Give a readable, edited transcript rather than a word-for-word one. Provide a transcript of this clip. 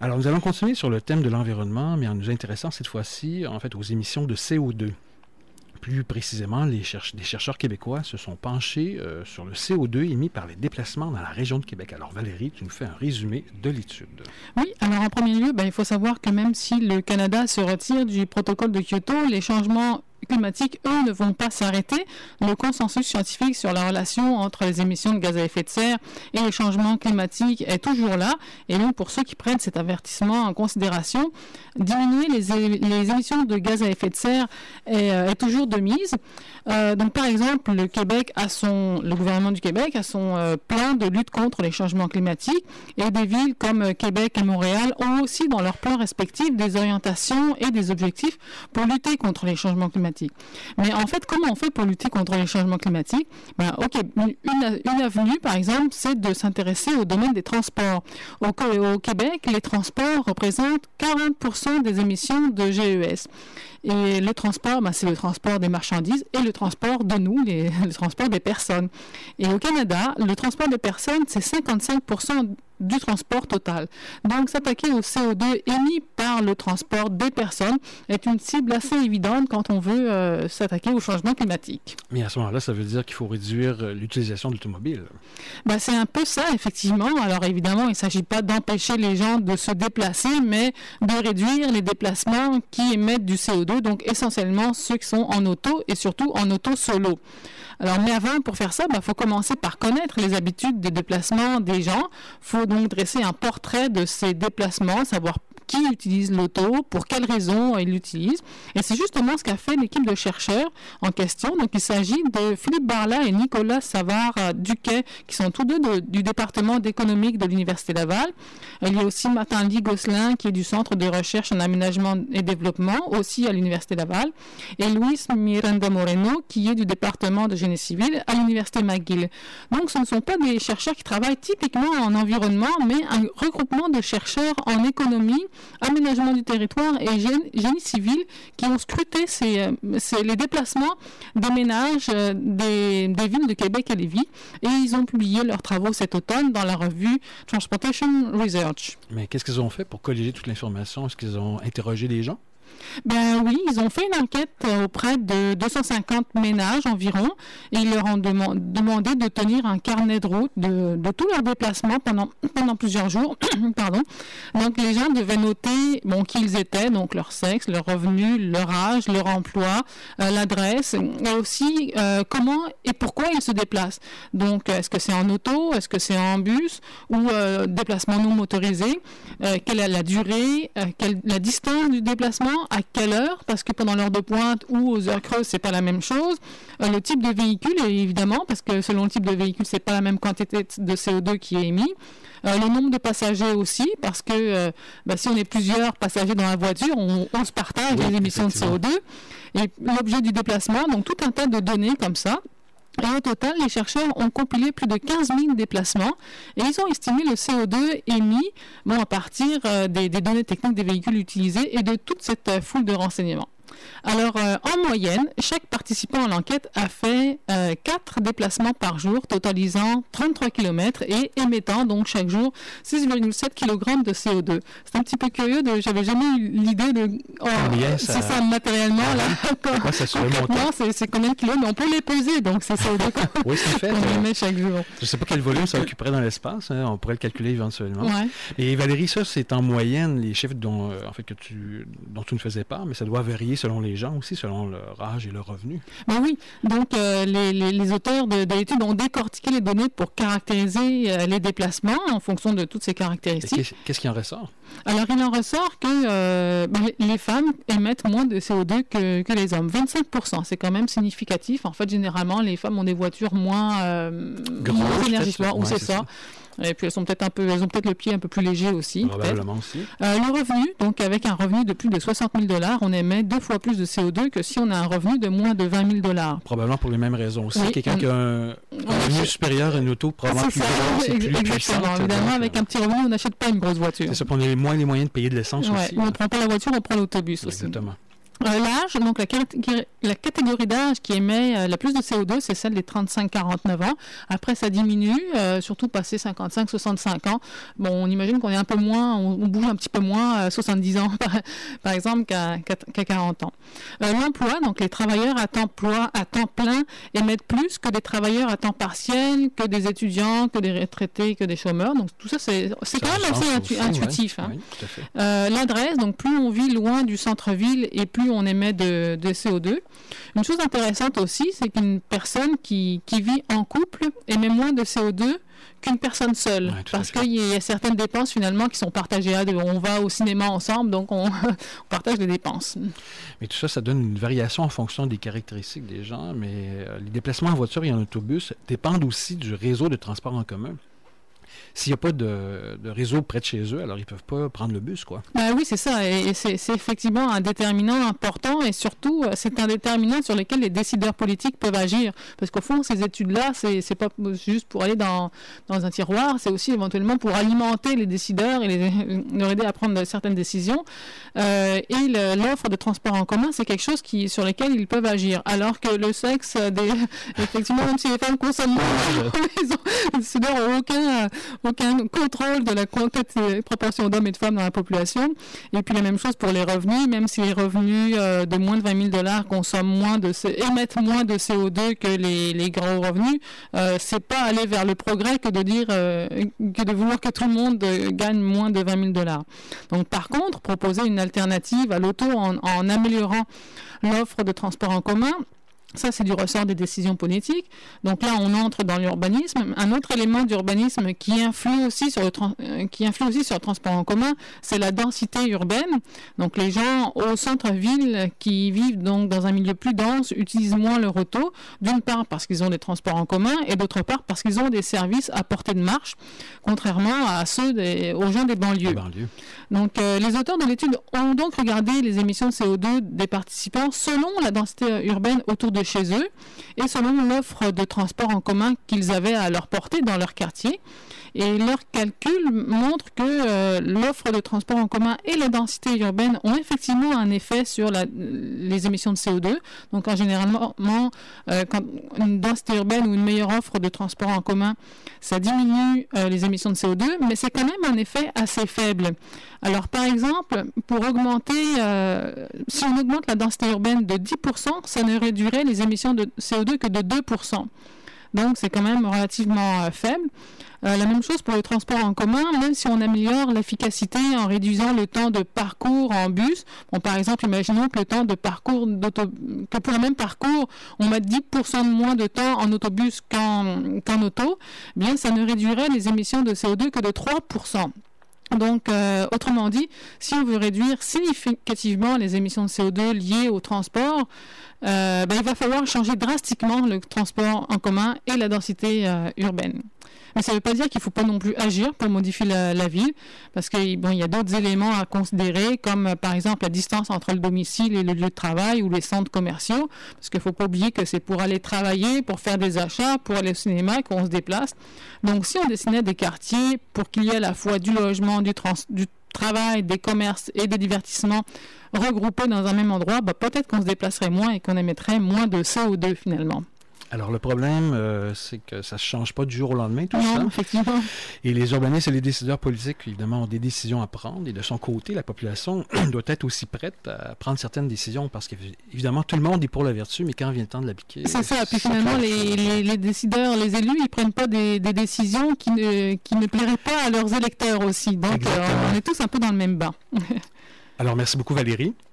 Alors, nous allons continuer sur le thème de l'environnement, mais en nous intéressant cette fois-ci, en fait, aux émissions de CO2. Plus précisément, des chercheurs québécois se sont penchés sur le CO2 émis par les déplacements dans la région de Québec. Alors Valérie, tu nous fais un résumé de l'étude. Oui, alors en premier lieu, il faut savoir que même si le Canada se retire du protocole de Kyoto, les changements climatiques, eux, ne vont pas s'arrêter. Le consensus scientifique sur la relation entre les émissions de gaz à effet de serre et les changements climatiques est toujours là. Et donc, pour ceux qui prennent cet avertissement en considération, diminuer les émissions de gaz à effet de serre est toujours de mise. Donc, par exemple, le gouvernement du Québec a son plan de lutte contre les changements climatiques, et des villes comme Québec et Montréal ont aussi dans leurs plans respectifs des orientations et des objectifs pour lutter contre les changements climatiques. Mais en fait, comment on fait pour lutter contre les changements climatiques? Une avenue, par exemple, c'est de s'intéresser au domaine des transports. Au Québec, les transports représentent 40% des émissions de GES. Et le transport, c'est le transport des marchandises et le transport de nous, le transport des personnes. Et au Canada, le transport des personnes, c'est 55% du transport total. Donc, s'attaquer au CO2 émis par le transport des personnes est une cible assez évidente quand on veut s'attaquer au changement climatique. Mais à ce moment-là, ça veut dire qu'il faut réduire l'utilisation de l'automobile. C'est un peu ça, effectivement. Alors, évidemment, il ne s'agit pas d'empêcher les gens de se déplacer, mais de réduire les déplacements qui émettent du CO2, donc essentiellement ceux qui sont en auto et surtout en auto solo. Alors, mais avant, pour faire ça, faut commencer par connaître les habitudes de déplacement des gens. Il faut donc dresser un portrait de ces déplacements, savoir qui utilise l'auto, pour quelles raisons il l'utilise. Et c'est justement ce qu'a fait l'équipe de chercheurs en question. Donc, il s'agit de Philippe Barla et Nicolas Savard-Duquet, qui sont tous deux du département d'économique de l'Université Laval. Il y a aussi Martin-Louis Gosselin, qui est du Centre de recherche en aménagement et développement, aussi à l'Université Laval. Et Luis Miranda Moreno, qui est du département de génie civil à l'Université McGill. Donc, ce ne sont pas des chercheurs qui travaillent typiquement en environnement, mais un regroupement de chercheurs en économie, aménagement du territoire et génie civil qui ont scruté les déplacements des ménages des villes de Québec et Lévis, et ils ont publié leurs travaux cet automne dans la revue Transportation Research. Mais qu'est-ce qu'ils ont fait pour colliger toute l'information? Est-ce qu'ils ont interrogé les gens? Oui, ils ont fait une enquête auprès de 250 ménages environ, et ils leur ont demandé de tenir un carnet de route de tous leurs déplacements pendant plusieurs jours. Pardon. Donc les gens devaient noter qui ils étaient, donc leur sexe, leur revenu, leur âge, leur emploi, l'adresse, et aussi comment et pourquoi ils se déplacent. Donc est-ce que c'est en auto, est-ce que c'est en bus ou déplacement non motorisé, quelle est la durée, la distance du déplacement, à quelle heure, parce que pendant l'heure de pointe ou aux heures creuses, c'est pas la même chose. Le type de véhicule, évidemment, parce que selon le type de véhicule, c'est pas la même quantité de CO2 qui est émis. Le nombre de passagers aussi, parce que si on est plusieurs passagers dans la voiture, on se partage les émissions de CO2. Et l'objet du déplacement, donc tout un tas de données comme ça. Et au total, les chercheurs ont compilé plus de 15 000 déplacements et ils ont estimé le CO2 émis à partir des données techniques des véhicules utilisés et de toute cette foule de renseignements. Alors, en moyenne, chaque participant à l'enquête a fait 4 déplacements par jour, totalisant 33 km et émettant donc chaque jour 6,7 kg de CO2. C'est un petit peu curieux, j'avais jamais eu l'idée de... c'est ça, matériellement, là. C'est combien de kilos, mais on peut les peser, donc c'est CO2 qu'on émet chaque jour. Je ne sais pas quel volume ça occuperait dans l'espace, on pourrait le calculer éventuellement. Ouais. Et Valérie, ça, c'est en moyenne les chiffres dont tu ne faisais part, mais ça doit varier selon les gens aussi, selon leur âge et leur revenu. Oui, donc les auteurs de l'étude ont décortiqué les données pour caractériser les déplacements en fonction de toutes ces caractéristiques. Qu'est-ce qui en ressort? Alors, il en ressort que les femmes émettent moins de CO2 que les hommes. 25%, c'est quand même significatif. En fait, généralement, les femmes ont des voitures moins énergivores, ou c'est ça. Et puis elles ont peut-être le pied un peu plus léger aussi. Probablement aussi. Le revenu, donc avec un revenu de plus de 60 000 $, on émet 2 fois plus de CO2 que si on a un revenu de moins de 20 000 $. Probablement pour les mêmes raisons aussi. Oui, quelqu'un qui a un revenu supérieur à une auto, probablement plus puissant. Évidemment, avec un petit revenu, on n'achète pas une grosse voiture. C'est ça, on a moins les moyens de payer de l'essence aussi. On ne prend pas la voiture, on prend l'autobus aussi. Exactement. L'âge, donc la catégorie d'âge qui émet le plus de CO2, c'est celle des 35-49 ans. Après, ça diminue, surtout passé 55-65 ans. Bon, on imagine qu'on est un peu moins, on bouge un petit peu moins à 70 ans, par exemple, qu'à 40 ans. L'emploi, donc les travailleurs à temps plein émettent plus que des travailleurs à temps partiel, que des étudiants, que des retraités, que des chômeurs. Donc tout ça, c'est quand même assez intuitif. Oui, tout à fait. L'adresse, donc plus on vit loin du centre-ville et plus on émet de CO2. Une chose intéressante aussi, c'est qu'une personne qui vit en couple émet moins de CO2 qu'une personne seule, parce qu'il y a certaines dépenses finalement qui sont partagées à deux. On va au cinéma ensemble, donc on partage les dépenses. Mais tout ça, ça donne une variation en fonction des caractéristiques des gens, mais les déplacements en voiture et en autobus dépendent aussi du réseau de transport en commun. S'il n'y a pas de réseau près de chez eux, alors ils ne peuvent pas prendre le bus, quoi. Oui, c'est ça. Et c'est effectivement un déterminant important et surtout, c'est un déterminant sur lequel les décideurs politiques peuvent agir. Parce qu'au fond, ces études-là, c'est pas juste pour aller dans un tiroir, c'est aussi éventuellement pour alimenter les décideurs et leur aider à prendre certaines décisions. Et l'offre de transport en commun, c'est quelque chose sur lequel ils peuvent agir. Alors que le sexe, effectivement, même si les femmes consomment moins, les décideurs n'ont aucun contrôle de la proportion d'hommes et de femmes dans la population. Et puis la même chose pour les revenus, même si les revenus de moins de $20 émettent moins de CO2 que les gros revenus, c'est pas aller vers le progrès que de vouloir que tout le monde gagne moins de $20,000. Donc par contre, proposer une alternative à l'auto en améliorant l'offre de transport en commun, ça, c'est du ressort des décisions politiques. Donc là, on entre dans l'urbanisme. Un autre élément d'urbanisme qui influe aussi sur le transport en commun, c'est la densité urbaine. Donc les gens au centre-ville qui vivent donc dans un milieu plus dense utilisent moins leur auto, d'une part parce qu'ils ont des transports en commun et d'autre part parce qu'ils ont des services à portée de marche, contrairement à aux gens des banlieues. Donc les auteurs de l'étude ont donc regardé les émissions de CO2 des participants selon la densité urbaine autour de chez eux et selon l'offre de transport en commun qu'ils avaient à leur portée dans leur quartier. Et leurs calculs montrent que l'offre de transport en commun et la densité urbaine ont effectivement un effet sur les émissions de CO2. Donc, généralement, quand une densité urbaine ou une meilleure offre de transport en commun, ça diminue les émissions de CO2, mais c'est quand même un effet assez faible. Alors, par exemple, si on augmente la densité urbaine de 10%, ça ne réduirait les émissions de CO2 que de 2%. Donc, c'est quand même relativement faible. La même chose pour le transport en commun, même si on améliore l'efficacité en réduisant le temps de parcours en bus. Bon, par exemple, imaginons que le temps de parcours que pour le même parcours, on met 10% de moins de temps en autobus qu'en auto, eh bien, ça ne réduirait les émissions de CO2 que de 3%. Donc, autrement dit, si on veut réduire significativement les émissions de CO2 liées au transport, il va falloir changer drastiquement le transport en commun et la densité urbaine. Mais ça ne veut pas dire qu'il ne faut pas non plus agir pour modifier la ville, parce qu'il y a d'autres éléments à considérer, comme par exemple la distance entre le domicile et le lieu de travail ou les centres commerciaux, parce qu'il ne faut pas oublier que c'est pour aller travailler, pour faire des achats, pour aller au cinéma qu'on se déplace. Donc si on dessinait des quartiers pour qu'il y ait à la fois du logement, du travail, des commerces et des divertissements regroupés dans un même endroit, peut-être qu'on se déplacerait moins et qu'on émettrait moins de CO2 finalement. Alors, le problème, c'est que ça ne se change pas du jour au lendemain, tout ça. Non, effectivement. Et les urbanistes et les décideurs politiques, évidemment, ont des décisions à prendre. Et de son côté, la population doit être aussi prête à prendre certaines décisions parce qu'évidemment, tout le monde est pour la vertu, mais quand vient le temps de l'appliquer... C'est ça. Puis finalement, les décideurs, les élus, ils ne prennent pas des décisions qui ne plairaient pas à leurs électeurs aussi. Donc, on est tous un peu dans le même bain. Alors, merci beaucoup, Valérie.